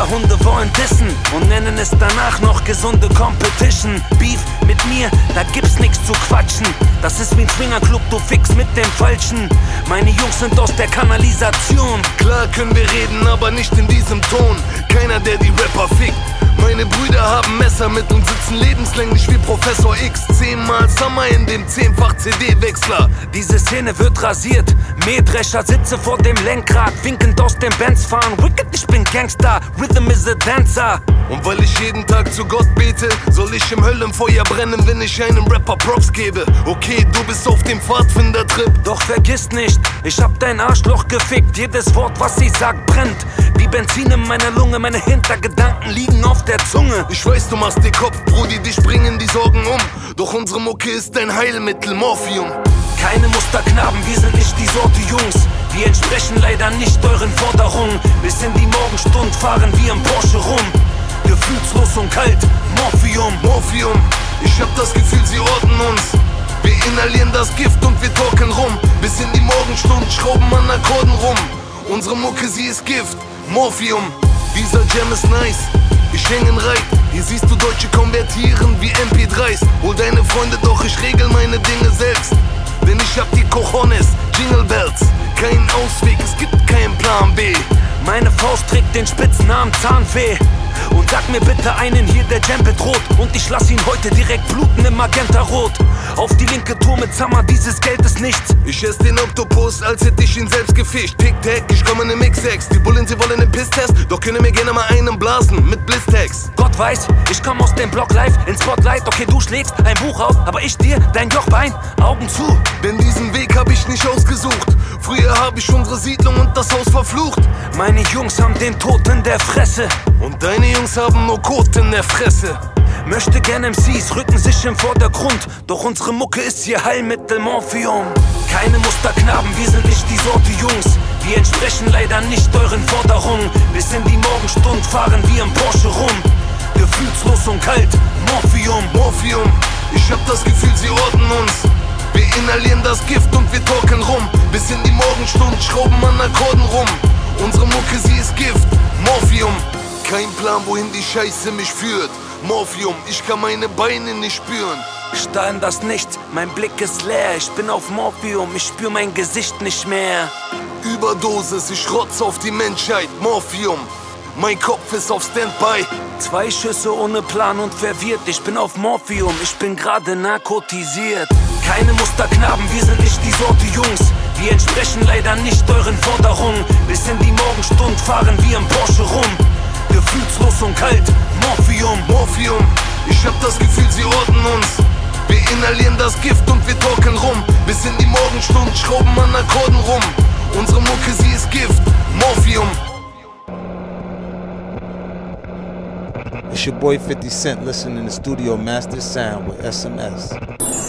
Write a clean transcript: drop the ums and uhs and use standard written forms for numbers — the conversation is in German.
Hunde wollen dissen und nennen es danach noch gesunde Competition. Beef mit mir, da gibt's nix zu quatschen. Das ist wie ein Swingerclub, du fix mit dem Falschen. Meine Jungs sind aus der Kanalisation. Klar können wir reden, aber nicht in diesem Ton. Keiner, der die Rapper fickt. Meine Brüder haben Messer mit und sitzen lebenslänglich wie Professor X. 10-mal Summer in dem 10-fach CD-Wechsler. Diese Szene wird rasiert. Mähdrescher sitze vor dem Lenkrad, winkend aus dem Benz fahren. Wicked, ich bin Gangster, Rhythm is a Dancer. Und weil ich jeden Tag zu Gott bete, soll ich im Höllenfeuer brennen, wenn ich einem Rapper Props gebe. Okay, du bist auf dem Pfadfinder-Trip. Doch vergiss nicht, ich hab dein Arschloch gefickt. Jedes Wort, was ich sag, brennt. Wie Benzin in meiner Lunge, meine Hintergedanken liegen auf der Zunge. Ich weiß, du machst dir Kopf, Brudi, dich bringen die Sorgen um. Doch unsere Mucke ist dein Heilmittel, Morphium. Keine Musterknaben, wir sind nicht die Sorte Jungs. Wir entsprechen leider nicht euren Forderungen. Bis in die Morgenstund fahren wir im Porsche rum. Gefühlslos und kalt, Morphium. Morphium, ich hab das Gefühl, sie orten uns. Wir inhalieren das Gift und wir talken rum. Bis in die Morgenstund schrauben an Akkorden rum. Unsere Mucke, sie ist Gift, Morphium. Dieser Jam ist nice, ich häng in Reit. Hier siehst du Deutsche konvertieren wie MP3s. Hol deine Freunde, doch ich regel meine Dinge selbst. Denn ich hab die Cojones, Jingle Bells. Kein Ausweg, es gibt keinen Plan B. Meine Faust trägt den Spitznamen Zahnweh. Und sag mir bitte einen hier, der Jam bedroht. Und ich lass ihn heute direkt bluten im Magenta-Rot. Auf die linke Tour mit Summer, dieses Geld ist nichts. Ich ess den Oktopus, als hätte ich ihn selbst gefischt. Tic-Tac, ich komme in den Mix-Ex. Die Bullen, sie wollen den Piss-Test, doch können mir gerne mal einen blasen mit Bliss-Tags. Gott weiß, ich komm aus dem Block live ins Spotlight. Okay, du schlägst ein Buch auf, aber ich dir dein Jochbein, Augen zu. Denn diesen Weg hab ich nicht ausgesucht. Früher hab ich unsere Siedlung und das Haus verflucht. Meine Jungs haben den Tod in der Fresse. Und deine Jungs haben nur Kot in der Fresse. Möchte gern MCs rücken sich im Vordergrund. Doch unsere Mucke ist hier Heilmittel, Morphium. Keine Musterknaben, wir sind nicht die Sorte Jungs. Wir entsprechen leider nicht euren Forderungen. Bis in die Morgenstund fahren wir im Porsche rum. Gefühlslos und kalt, Morphium. Morphium, ich hab das Gefühl, sie orten uns. Wir inhalieren das Gift und wir talken rum. Bis in die Morgenstund schrauben an Akkorden rum. Unsere Mucke, sie ist Gift, Morphium. Kein Plan, wohin die Scheiße mich führt. Morphium, ich kann meine Beine nicht spüren. Starr in das Nichts, mein Blick ist leer. Ich bin auf Morphium, ich spür mein Gesicht nicht mehr. Überdosis, ich rotz auf die Menschheit, Morphium. Mein Kopf ist auf Standby. 2 Schüsse ohne Plan und verwirrt. Ich bin auf Morphium, ich bin gerade narkotisiert. Keine Musterknaben, wir sind nicht die Sorte Jungs. Wir entsprechen leider nicht euren Forderungen. Bis in die Morgenstund fahren wir im Porsche rum. Gefühlslos und kalt, Morphium. Morphium, ich hab das Gefühl, sie orten uns. Wir inhalieren das Gift und wir talken rum. Bis in die Morgenstund schrauben an Akkorden rum. Unsere Mucke, sie ist Gift, Morphium. It's your boy 50 Cent listening to Studio Master Sound with SMS.